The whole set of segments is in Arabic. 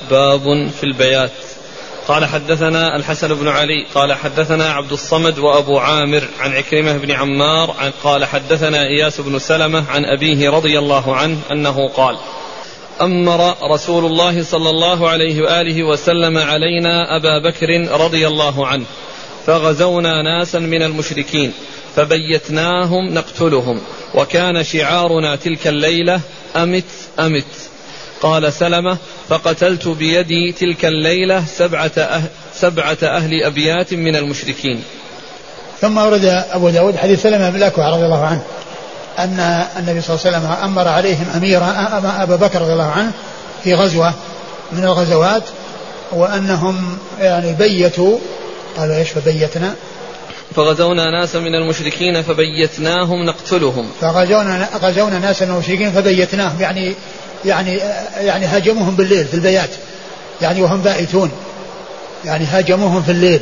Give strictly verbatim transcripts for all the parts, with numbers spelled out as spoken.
باب في البيات. قال حدثنا الحسن بن علي قال حدثنا عبد الصمد وأبو عامر عن عكرمة بن عمار عن قال حدثنا إياس بن سلمة عن أبيه رضي الله عنه أنه قال أمر رسول الله صلى الله عليه وآله وسلم علينا أبا بكر رضي الله عنه فغزونا ناسا من المشركين فبيتناهم نقتلهم وكان شعارنا تلك الليلة أمت أمت. قال سلمة فقتلت بيدي تلك الليلة سبعة أهل, سبعة أهل أبيات من المشركين. ثم ورد أبو داود حديث سلمة بن الأكوع رضي الله عنه أن النبي صلى الله عليه وسلم أمر عليهم أميرا أبا بكر رضي الله عنه في غزوة من الغزوات وأنهم يعني بيتوا قالوا إيش فبيتنا فغزونا ناسا من المشركين فبيتناهم نقتلهم فغزونا غزونا ناسا من المشركين فبيتناهم يعني يعني يعني هاجموهم بالليل في البيات يعني وهم بائتون يعني هاجموهم في الليل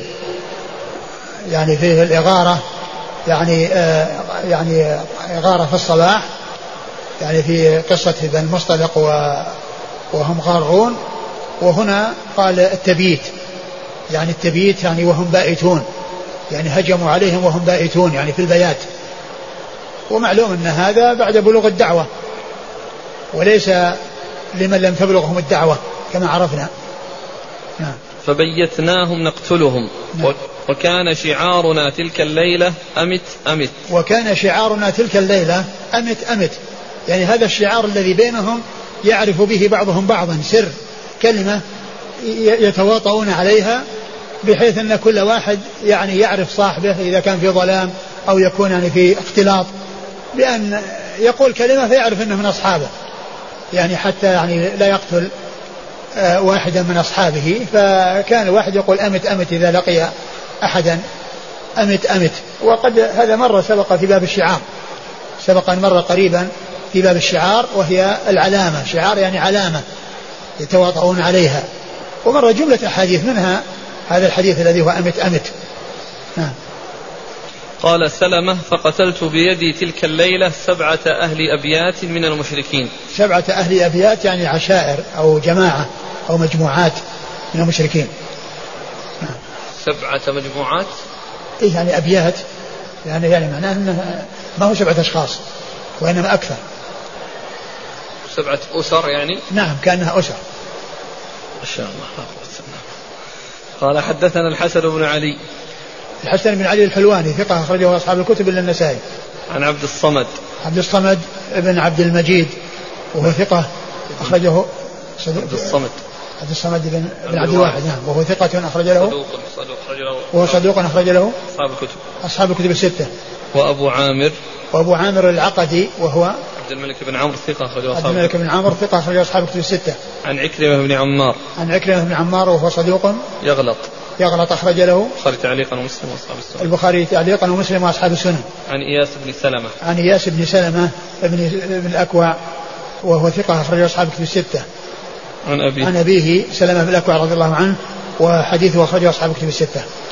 يعني في الإغارة يعني آه يعني إغارة في الصباح يعني في قصة بن المصطلق وهم غارون. وهنا قال التبييت يعني التبييت يعني وهم بائتون يعني هجموا عليهم وهم بائتون يعني في البيات. ومعلوم أن هذا بعد بلوغ الدعوة وليس لمن لم تبلغهم الدعوة كما عرفنا. نعم. فبيتناهم نقتلهم. نعم. وكان شعارنا تلك الليلة أمت أمت. وكان شعارنا تلك الليلة أمت أمت يعني هذا الشعار الذي بينهم يعرف به بعضهم بعضا سر كلمة يتواطؤون عليها بحيث أن كل واحد يعني يعرف صاحبه إذا كان في ظلام أو يكون يعني في اختلاط بأن يقول كلمة فيعرف أنه من أصحابه يعني حتى يعني لا يقتل واحدا من أصحابه. فكان واحد يقول أمت أمت إذا لقي أحدا أمت أمت. وقد هذا مرة سبق في باب الشعار سبق أن مر قريبا في باب الشعار وهي العلامة شعار يعني علامة يتواطؤون عليها. ومر جملة أحاديث منها هذا الحديث الذي هو أمت أمت. نعم. قال سلمة فقتلت بيدي تلك الليلة سبعة أهل أبيات من المشركين. سبعة أهل أبيات يعني عشائر أو جماعة أو مجموعات من المشركين. نعم. سبعة مجموعات إيه يعني أبيات يعني يعني معناه أنه ما هو سبعة أشخاص وإنما أكثر سبعة أسر يعني. نعم كأنها أسر ما شاء الله. قال حدثنا الحسن بن علي الحسن بن علي الحلواني ثقة أخرجه أصحاب الكتب إلا النسائي. عن عبد الصمد عبد الصمد ابن عبد المجيد وهو ثقة أخرجه عبد الصمد عبد الصمد بن, بن عبد الواحد نعم وهو ثقة أخرج له صدوق صدوق أخرج له وهو صدوق أخرج له أصحاب الكتب أصحاب الكتب الستة. وأبو عامر وأبو عامر العقدي وهو عبد الملك بن عمرو ثقة أخرجه عبد الملك بن عمرو ثقة أخرجه أصحاب الكتب الستة. عن عكرمة بن عمار عن عكرمة بن عمار وهو صدوق يغلط يغلط أخرج له البخاري تعليقا ومسلم وأصحاب السنن البخاري تعليقا ومسلم وأصحاب السنن. عن إياس بن سلمة عن إياس بن سلمة ابن ابن الأكوع وهو ثقة أخرج أصحاب الكتب الستة. عن أبيه عن أبيه سلمة بن الأكوع رضي الله عنه وحديثه أخرجه أصحاب الكتب الستة.